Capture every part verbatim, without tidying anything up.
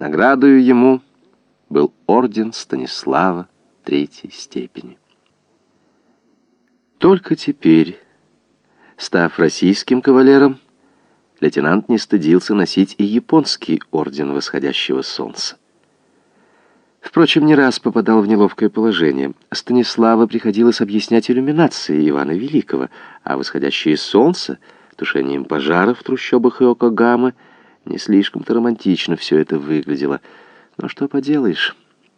Наградою ему был орден Станислава третьей степени. Только теперь, став российским кавалером, лейтенант не стыдился носить и японский орден восходящего солнца. Впрочем, не раз попадал в неловкое положение. Станиславу приходилось объяснять иллюминации Ивана Великого, а восходящее солнце — тушением пожаров в трущобах Иокогамы. Не слишком-то романтично все это выглядело. Но что поделаешь.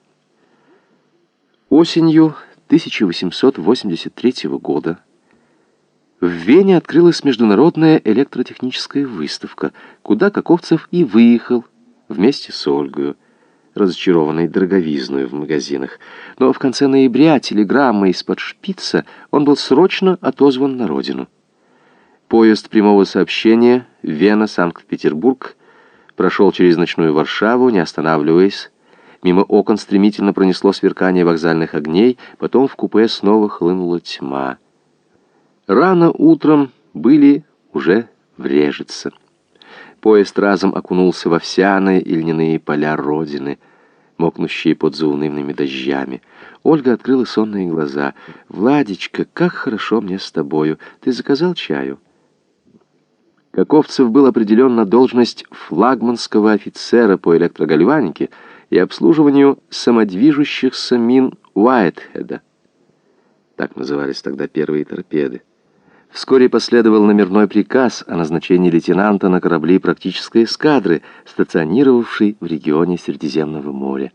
Осенью тысяча восемьсот восемьдесят третьего года в Вене открылась международная электротехническая выставка, куда Каковцев и выехал вместе с Ольгою, разочарованной дороговизной в магазинах. Но в конце ноября телеграммой из-под Шпица он был срочно отозван на родину. Поезд прямого сообщения Вена-Санкт-Петербург прошел через ночную Варшаву, не останавливаясь. Мимо окон стремительно пронесло сверкание вокзальных огней, потом в купе снова хлынула тьма. Рано утром были уже в Режице. Поезд разом окунулся во овсяные и льняные поля родины, мокнущие под заунывными дождями. Ольга открыла сонные глаза. «Владечка, как хорошо мне с тобою! Ты заказал чаю?» Каковцев был определен на должность флагманского офицера по электрогальванике и обслуживанию самодвижущихся мин Уайтхеда. Так назывались тогда первые торпеды. Вскоре последовал номерной приказ о назначении лейтенанта на корабли практической эскадры, стационировавшей в регионе Средиземного моря.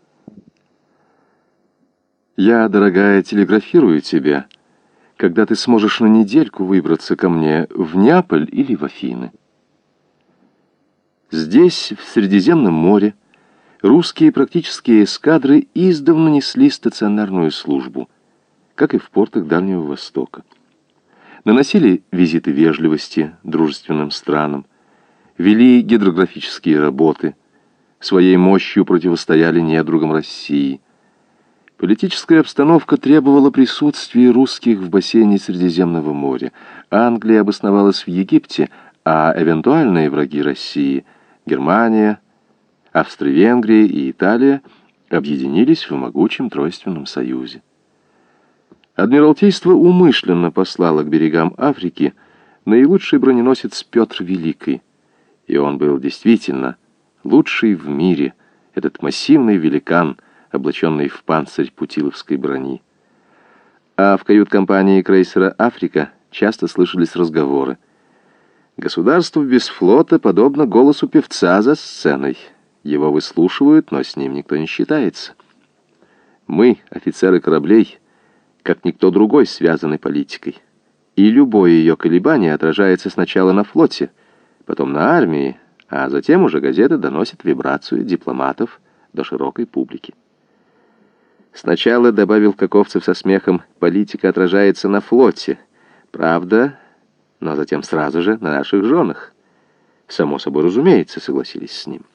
«Я, дорогая, телеграфирую тебя, когда ты сможешь на недельку выбраться ко мне в Неаполь или в Афины». Здесь, в Средиземном море, русские практические эскадры издавна несли стационарную службу, как и в портах Дальнего Востока. Наносили визиты вежливости дружественным странам, вели гидрографические работы, своей мощью противостояли недругам России. Политическая обстановка требовала присутствия русских в бассейне Средиземного моря. Англия обосновалась в Египте, а эвентуальные враги России — Германия, Австро-Венгрия и Италия — объединились в могучем тройственном союзе. Адмиралтейство умышленно послало к берегам Африки наилучший броненосец Петр Великий, и он был действительно лучший в мире, этот массивный великан, облаченный в панцирь путиловской брони. А в кают-компании крейсера «Африка» часто слышались разговоры. Государство без флота подобно голосу певца за сценой. Его выслушивают, но с ним никто не считается. Мы, офицеры кораблей, как никто другой, связаны политикой. И любое ее колебание отражается сначала на флоте, потом на армии, а затем уже газеты доносят вибрацию дипломатов до широкой публики. Сначала, добавил Каковцев со смехом, политика отражается на флоте. Правда, но затем сразу же на наших женах. Само собой разумеется, согласились с ним.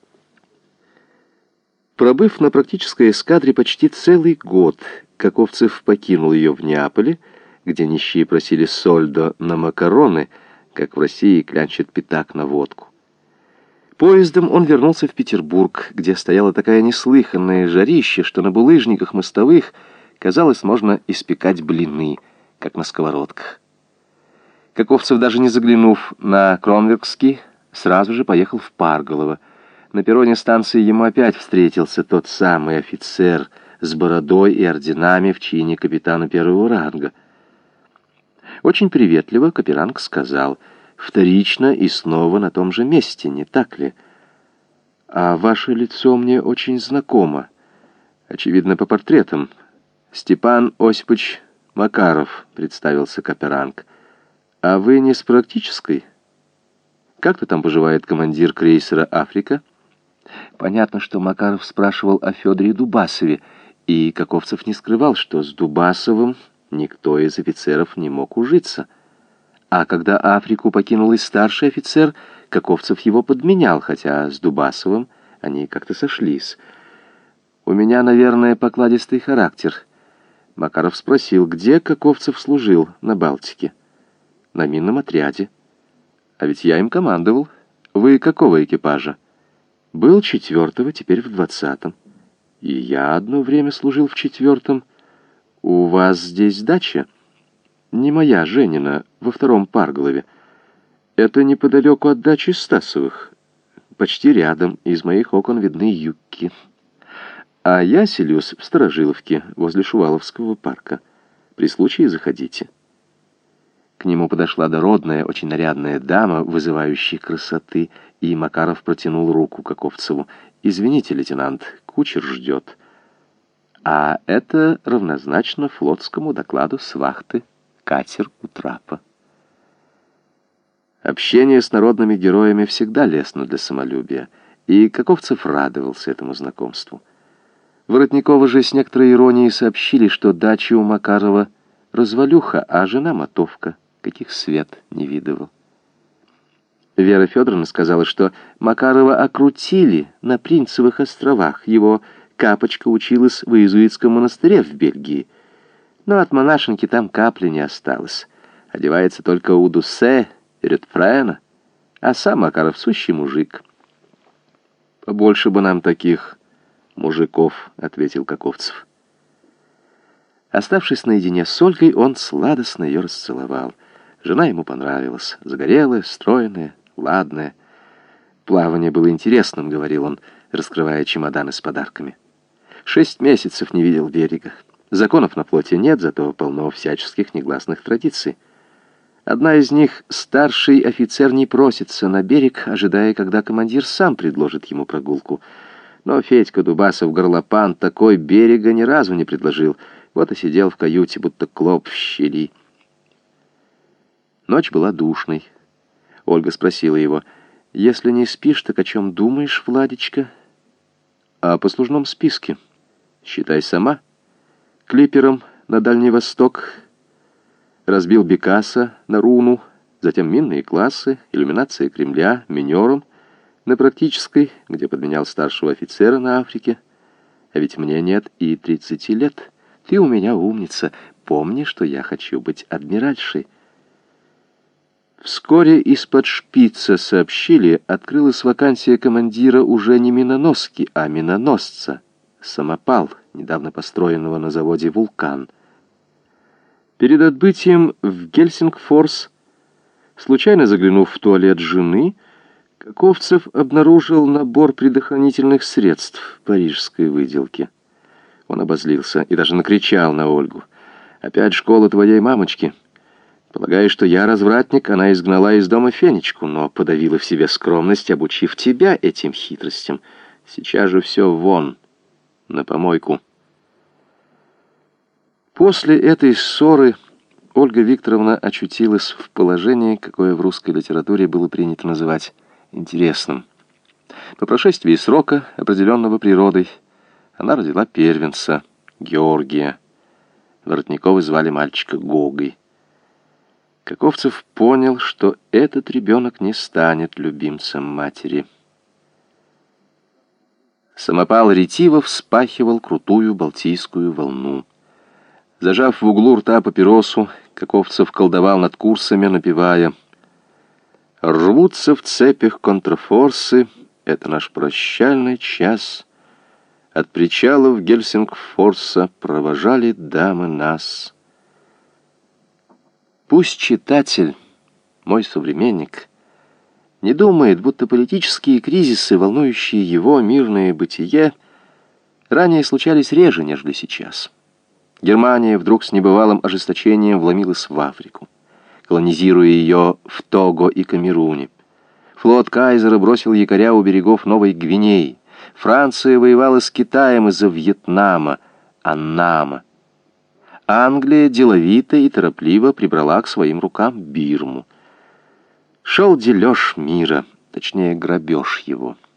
Пробыв на практической эскадре почти целый год, Каковцев покинул ее в Неаполе, где нищие просили сольдо на макароны, как в России клянчат пятак на водку. Поездом он вернулся в Петербург, где стояла такая неслыханная жарище, что на булыжниках мостовых, казалось, можно испекать блины, как на сковородках. Каковцев, даже не заглянув на Кронверкский, сразу же поехал в Парголово. На перроне станции ему опять встретился тот самый офицер с бородой и орденами в чине капитана первого ранга. Очень приветливо Каперанг сказал: «Вторично и снова на том же месте, не так ли? А ваше лицо мне очень знакомо. Очевидно, по портретам. Степан Осипович Макаров», — представился Каперанг. «А вы не с практической? Как-то там поживает командир крейсера «Африка»?» Понятно, что Макаров спрашивал о Федоре Дубасове, и Каковцев не скрывал, что с Дубасовым никто из офицеров не мог ужиться. А когда Африку покинул и старший офицер, Каковцев его подменял, хотя с Дубасовым они как-то сошлись. «У меня, наверное, покладистый характер». Макаров спросил, где Каковцев служил на Балтике. «На минном отряде». «А ведь я им командовал. Вы какого экипажа?» Был четвертого, теперь в двадцатом. И я одно время служил в четвертом. У вас здесь дача? Не моя, Женина, во втором Парголове. Это неподалеку от дачи Стасовых. Почти рядом, из моих окон видны югки. А я селюсь в Старожиловке, возле Шуваловского парка. При случае заходите. К нему подошла дородная, очень нарядная дама, вызывающей красоты, и Макаров протянул руку Каковцеву. «Извините, лейтенант, кучер ждет». А это равнозначно флотскому докладу с вахты. Катер у трапа. Общение с народными героями всегда лестно для самолюбия, и Каковцев радовался этому знакомству. Воротниковы же с некоторой иронией сообщили, что дача у Макарова развалюха, а жена мотовка, каких свет не видывал. Вера Федоровна сказала, что Макарова окрутили на Принцевых островах, его Капочка училась в иезуитском монастыре в Бельгии, но от монашенки там капли не осталось. Одевается только у Дуссе и Редфрена, а сам Макаров сущий мужик. «Побольше бы нам таких мужиков», — ответил Каковцев. Оставшись наедине с Ольгой, он сладостно ее расцеловал. Жена ему понравилась, загорелая, стройная, ладная. «Плавание было интересным», — говорил он, раскрывая чемоданы с подарками. «Шесть месяцев не видел берега. Законов на флоте нет, зато полно всяческих негласных традиций. Одна из них — старший офицер не просится на берег, ожидая, когда командир сам предложит ему прогулку. Но Федька Дубасов-горлопан такой берега ни разу не предложил. Вот и сидел в каюте, будто клоп в щели». Ночь была душной. Ольга спросила его: «Если не спишь, так о чем думаешь, Владечка?» «О послужном списке. Считай сама. Клипером на Дальний Восток, разбил Бекаса на руну, затем минные классы, иллюминация Кремля, минером на практической, где подменял старшего офицера на Африке. А ведь мне нет и тридцати лет. Ты у меня умница. Помни, что я хочу быть адмиральшей». Вскоре из-под шпица сообщили, открылась вакансия командира уже не миноноски, а миноносца. Самопал, недавно построенного на заводе «Вулкан». Перед отбытием в Гельсингфорс, случайно заглянув в туалет жены, Каковцев обнаружил набор предохранительных средств парижской выделки. Он обозлился и даже накричал на Ольгу: «Опять школа твоей мамочки. Полагая, что я развратник, она изгнала из дома Фенечку, но подавила в себе скромность, обучив тебя этим хитростям. Сейчас же все вон, на помойку». После этой ссоры Ольга Викторовна очутилась в положении, какое в русской литературе было принято называть интересным. По прошествии срока, определенного природой, она родила первенца, Георгия. Воротниковы звали мальчика Гогой. Каковцев понял, что этот ребенок не станет любимцем матери. Самопал ретиво вспахивал крутую Балтийскую волну. Зажав в углу рта папиросу, Каковцев колдовал над курсами, напевая: «Рвутся в цепях контрафорсы, это наш прощальный час. От причалов Гельсингфорса провожали дамы нас». Пусть читатель, мой современник, не думает, будто политические кризисы, волнующие его мирное бытие, ранее случались реже, нежели сейчас. Германия вдруг с небывалым ожесточением вломилась в Африку, колонизируя ее в Того и Камеруне. Флот Кайзера бросил якоря у берегов Новой Гвинеи. Франция воевала с Китаем из-за Вьетнама, Аннама. Англия деловито и торопливо прибрала к своим рукам Бирму. Шел дележ мира, точнее грабеж его.